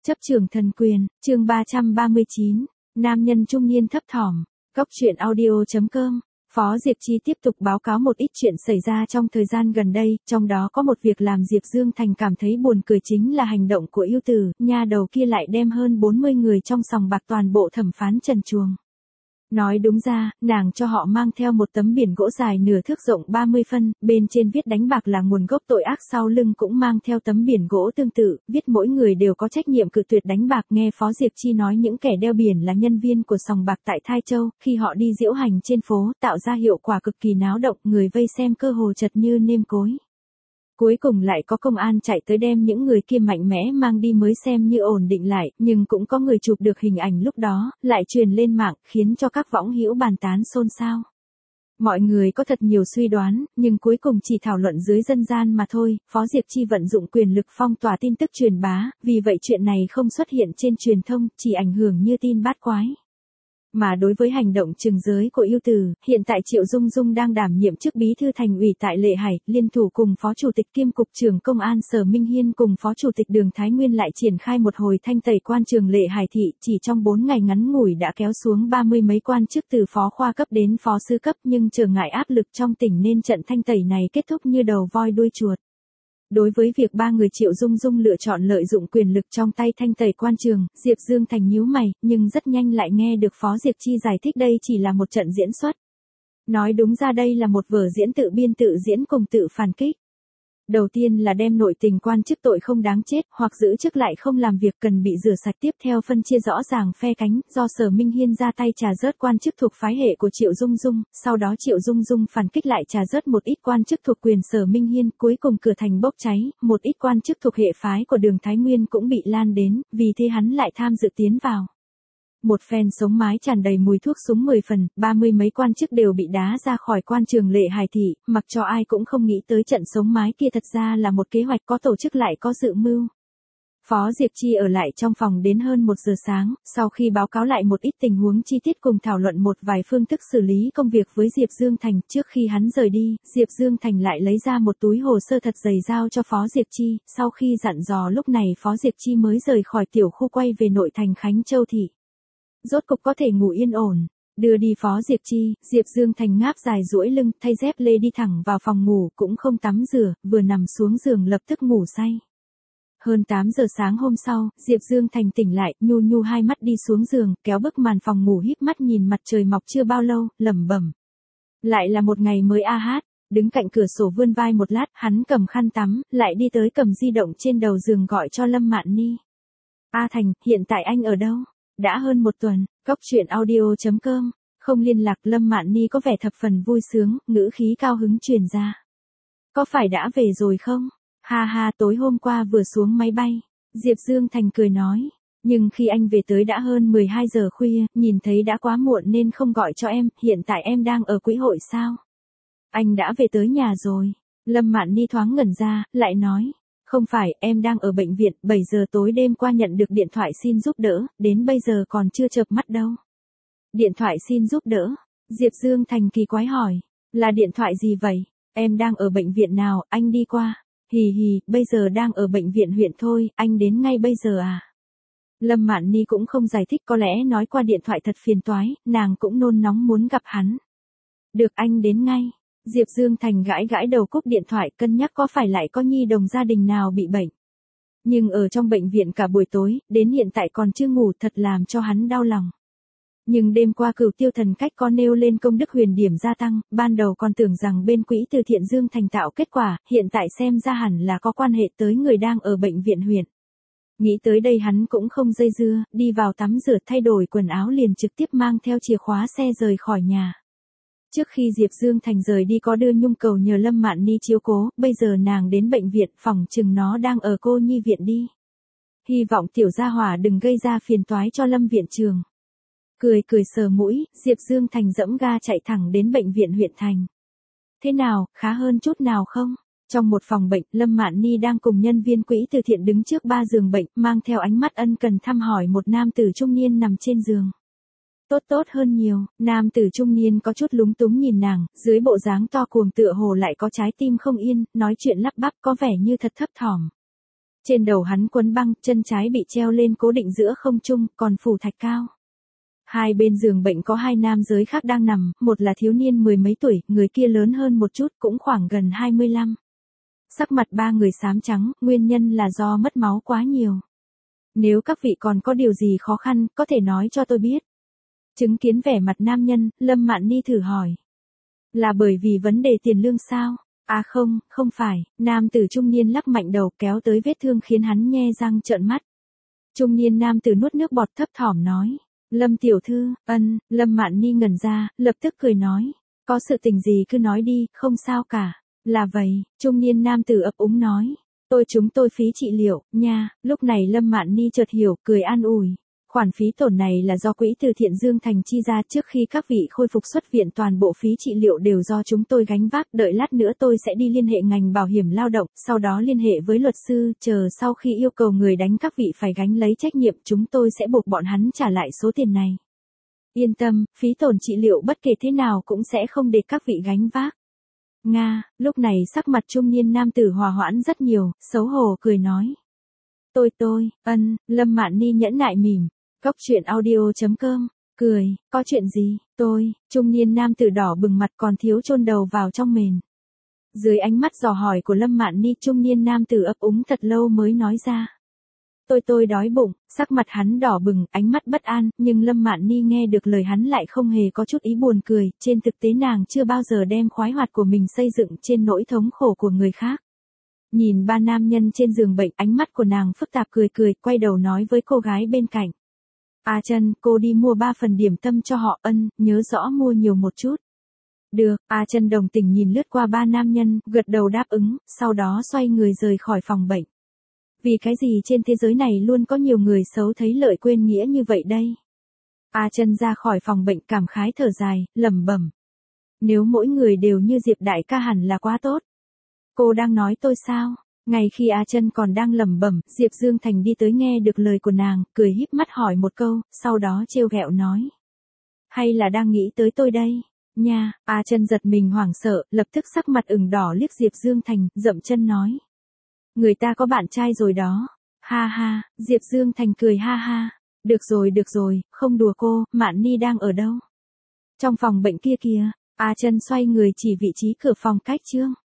Chấp trường thần quyền, chương 339, nam nhân trung niên thấp thỏm, góc truyện audio.com. Phó Diệp Chi tiếp tục báo cáo một ít chuyện xảy ra trong thời gian gần đây, trong đó có một việc làm Diệp Dương Thành cảm thấy buồn cười chính là hành động của yêu tử, nha đầu kia lại đem hơn 40 người trong sòng bạc toàn bộ thẩm phán trần truồng. Nói đúng ra, nàng cho họ mang theo một tấm biển gỗ dài nửa thước rộng 30 phân, bên trên viết đánh bạc là nguồn gốc tội ác, sau lưng cũng mang theo tấm biển gỗ tương tự, viết mỗi người đều có trách nhiệm cự tuyệt đánh bạc. Nghe Phó Diệp Chi nói những kẻ đeo biển là nhân viên của sòng bạc tại Thai Châu, khi họ đi diễu hành trên phố, tạo ra hiệu quả cực kỳ náo động, người vây xem cơ hồ chật như nêm cối. Cuối cùng lại có công an chạy tới đem những người kia mạnh mẽ mang đi mới xem như ổn định lại, nhưng cũng có người chụp được hình ảnh lúc đó, lại truyền lên mạng, khiến cho các võng hữu bàn tán xôn xao. Mọi người có thật nhiều suy đoán, nhưng cuối cùng chỉ thảo luận dưới dân gian mà thôi. Phó Diệp Chi vận dụng quyền lực phong tỏa tin tức truyền bá, vì vậy chuyện này không xuất hiện trên truyền thông, chỉ ảnh hưởng như tin bát quái. Mà đối với hành động trừng giới của yêu tử, hiện tại Triệu Dung Dung đang đảm nhiệm chức bí thư thành ủy tại Lệ Hải, liên thủ cùng Phó Chủ tịch kiêm Cục trưởng Công an Sở Minh Hiên cùng Phó Chủ tịch Đường Thái Nguyên lại triển khai một hồi thanh tẩy quan trường Lệ Hải thị, chỉ trong 4 ngày ngắn ngủi đã kéo xuống 30 mấy quan chức từ phó khoa cấp đến phó sư cấp, nhưng trở ngại áp lực trong tỉnh nên trận thanh tẩy này kết thúc như đầu voi đuôi chuột. Đối với việc ba người Triệu Dung Dung lựa chọn lợi dụng quyền lực trong tay thanh tẩy quan trường, Diệp Dương Thành nhíu mày, nhưng rất nhanh lại nghe được Phó Diệp Chi giải thích đây chỉ là một trận diễn xuất. Nói đúng ra đây là một vở diễn tự biên tự diễn cùng tự phản kích. Đầu tiên là đem nội tình quan chức tội không đáng chết, hoặc giữ chức lại không làm việc cần bị rửa sạch, tiếp theo phân chia rõ ràng phe cánh, do Sở Minh Hiên ra tay trà rớt quan chức thuộc phái hệ của Triệu Dung Dung, sau đó Triệu Dung Dung phản kích lại trà rớt một ít quan chức thuộc quyền Sở Minh Hiên, cuối cùng cửa thành bốc cháy, một ít quan chức thuộc hệ phái của Đường Thái Nguyên cũng bị lan đến, vì thế hắn lại tham dự tiến vào. Một phen sống mái tràn đầy mùi thuốc súng 10 phần, 30 mấy quan chức đều bị đá ra khỏi quan trường Lệ Hải thị, mặc cho ai cũng không nghĩ tới trận sống mái kia thật ra là một kế hoạch có tổ chức lại có dự mưu. Phó Diệp Chi ở lại trong phòng đến hơn 1 giờ sáng, sau khi báo cáo lại một ít tình huống chi tiết cùng thảo luận một vài phương thức xử lý công việc với Diệp Dương Thành. Trước khi hắn rời đi, Diệp Dương Thành lại lấy ra một túi hồ sơ thật dày giao cho Phó Diệp Chi, sau khi dặn dò lúc này Phó Diệp Chi mới rời khỏi tiểu khu quay về nội thành Khánh Châu thị. Rốt cục có thể ngủ yên ổn, đưa đi Phó Diệp Chi, Diệp Dương Thành ngáp dài duỗi lưng, thay dép lê đi thẳng vào phòng ngủ, cũng không tắm rửa, vừa nằm xuống giường lập tức ngủ say. Hơn 8 giờ sáng hôm sau, Diệp Dương Thành tỉnh lại, nhu nhu hai mắt đi xuống giường, kéo bức màn phòng ngủ híp mắt nhìn mặt trời mọc chưa bao lâu, lẩm bẩm. Lại là một ngày mới a hát, đứng cạnh cửa sổ vươn vai một lát, hắn cầm khăn tắm, lại đi tới cầm di động trên đầu giường gọi cho Lâm Mạn Ni. A Thành, hiện tại anh ở đâu? Đã hơn 1 tuần, góc truyện audio.com, không liên lạc. Lâm Mạn Ni có vẻ thập phần vui sướng, ngữ khí cao hứng truyền ra. Có phải đã về rồi không? Ha ha, tối hôm qua vừa xuống máy bay. Diệp Dương Thành cười nói, nhưng khi anh về tới đã hơn 12 giờ khuya, nhìn thấy đã quá muộn nên không gọi cho em, hiện tại em đang ở quỹ hội sao? Anh đã về tới nhà rồi. Lâm Mạn Ni thoáng ngẩn ra, lại nói. Không phải, em đang ở bệnh viện, 7 giờ tối đêm qua nhận được điện thoại xin giúp đỡ, đến bây giờ còn chưa chợp mắt đâu. Điện thoại xin giúp đỡ? Diệp Dương Thành kỳ quái hỏi, là điện thoại gì vậy? Em đang ở bệnh viện nào, anh đi qua. Hì hì, bây giờ đang ở bệnh viện huyện thôi, anh đến ngay bây giờ à? Lâm Mạn Ni cũng không giải thích, có lẽ nói qua điện thoại thật phiền toái, nàng cũng nôn nóng muốn gặp hắn. Được, anh đến ngay. Diệp Dương Thành gãi gãi đầu cúp điện thoại, cân nhắc có phải lại có nhi đồng gia đình nào bị bệnh. Nhưng ở trong bệnh viện cả buổi tối, đến hiện tại còn chưa ngủ, thật làm cho hắn đau lòng. Nhưng đêm qua Cửu Tiêu Thần Cách có nêu lên công đức huyền điểm gia tăng, ban đầu còn tưởng rằng bên quỹ từ thiện Dương Thành tạo kết quả, hiện tại xem ra hẳn là có quan hệ tới người đang ở bệnh viện huyện. Nghĩ tới đây hắn cũng không dây dưa, đi vào tắm rửa thay đổi quần áo liền trực tiếp mang theo chìa khóa xe rời khỏi nhà. Trước khi Diệp Dương Thành rời đi có đưa nhung cầu nhờ Lâm Mạn Ni chiếu cố, bây giờ nàng đến bệnh viện, phỏng chừng nó đang ở cô nhi viện đi. Hy vọng tiểu gia hỏa đừng gây ra phiền toái cho Lâm viện trường. Cười cười sờ mũi, Diệp Dương Thành dẫm ga chạy thẳng đến bệnh viện huyện thành. Thế nào, khá hơn chút nào không? Trong một phòng bệnh, Lâm Mạn Ni đang cùng nhân viên quỹ từ thiện đứng trước 3 giường bệnh, mang theo ánh mắt ân cần thăm hỏi một nam tử trung niên nằm trên giường. Tốt hơn nhiều, nam tử trung niên có chút lúng túng nhìn nàng, dưới bộ dáng to cuồng tựa hồ lại có trái tim không yên, nói chuyện lắp bắp có vẻ như thật thấp thỏm. Trên đầu hắn quấn băng, chân trái bị treo lên cố định giữa không trung, còn phủ thạch cao. Hai bên giường bệnh có hai nam giới khác đang nằm, một là thiếu niên mười mấy tuổi, người kia lớn hơn một chút, cũng khoảng gần 25. Sắc mặt ba người xám trắng, nguyên nhân là do mất máu quá nhiều. Nếu các vị còn có điều gì khó khăn, có thể nói cho tôi biết. Chứng kiến vẻ mặt nam nhân, Lâm Mạn Ni thử hỏi. Là bởi vì vấn đề tiền lương sao? À không, không phải, nam tử trung niên lắc mạnh đầu kéo tới vết thương khiến hắn nhe răng trợn mắt. Trung niên nam tử nuốt nước bọt thấp thỏm nói. Lâm tiểu thư, Lâm Mạn Ni ngẩn ra, lập tức cười nói. Có sự tình gì cứ nói đi, không sao cả. Là vậy, trung niên nam tử ấp úng nói. Chúng tôi phí trị liệu, nha, lúc này Lâm Mạn Ni chợt hiểu, cười an ủi. Khoản phí tổn này là do quỹ từ thiện Dương Thành chi ra trước khi các vị khôi phục xuất viện, toàn bộ phí trị liệu đều do chúng tôi gánh vác, đợi lát nữa tôi sẽ đi liên hệ ngành bảo hiểm lao động, sau đó liên hệ với luật sư, chờ sau khi yêu cầu người đánh các vị phải gánh lấy trách nhiệm, chúng tôi sẽ buộc bọn hắn trả lại số tiền này. Yên tâm, phí tổn trị liệu bất kể thế nào cũng sẽ không để các vị gánh vác. Nga, lúc này sắc mặt trung niên nam tử hòa hoãn rất nhiều, xấu hổ cười nói. Lâm Mạn Ni nhẫn nại mỉm. Cốc truyện audio.com, cười, có chuyện gì, trung niên nam tử đỏ bừng mặt còn thiếu chôn đầu vào trong mền. Dưới ánh mắt dò hỏi của Lâm Mạn Ni, trung niên nam tử ấp úng thật lâu mới nói ra. Tôi đói bụng, sắc mặt hắn đỏ bừng, ánh mắt bất an, nhưng Lâm Mạn Ni nghe được lời hắn lại không hề có chút ý buồn cười, trên thực tế nàng chưa bao giờ đem khoái hoạt của mình xây dựng trên nỗi thống khổ của người khác. Nhìn ba nam nhân trên giường bệnh, ánh mắt của nàng phức tạp cười, quay đầu nói với cô gái bên cạnh. A Chân, cô đi mua 3 phần điểm tâm cho họ, nhớ rõ mua nhiều một chút. Được, A Chân đồng tình nhìn lướt qua ba nam nhân, gật đầu đáp ứng, sau đó xoay người rời khỏi phòng bệnh. Vì cái gì trên thế giới này luôn có nhiều người xấu thấy lợi quên nghĩa như vậy đây? A Chân ra khỏi phòng bệnh cảm khái thở dài, lẩm bẩm. Nếu mỗi người đều như Diệp đại ca hẳn là quá tốt. Cô đang nói tôi sao? Ngay khi A Chân còn đang lẩm bẩm, Diệp Dương Thành đi tới nghe được lời của nàng, cười híp mắt hỏi một câu, sau đó trêu ghẹo nói. Hay là đang nghĩ tới tôi đây? Nha, A Chân giật mình hoảng sợ, lập tức sắc mặt ửng đỏ liếc Diệp Dương Thành, dậm chân nói. Người ta có bạn trai rồi đó. Ha ha, Diệp Dương Thành cười ha ha. Được rồi, không đùa cô, Mạn Ni đang ở đâu? Trong phòng bệnh kia kìa. A Chân xoay người chỉ vị trí cửa phòng cách chương.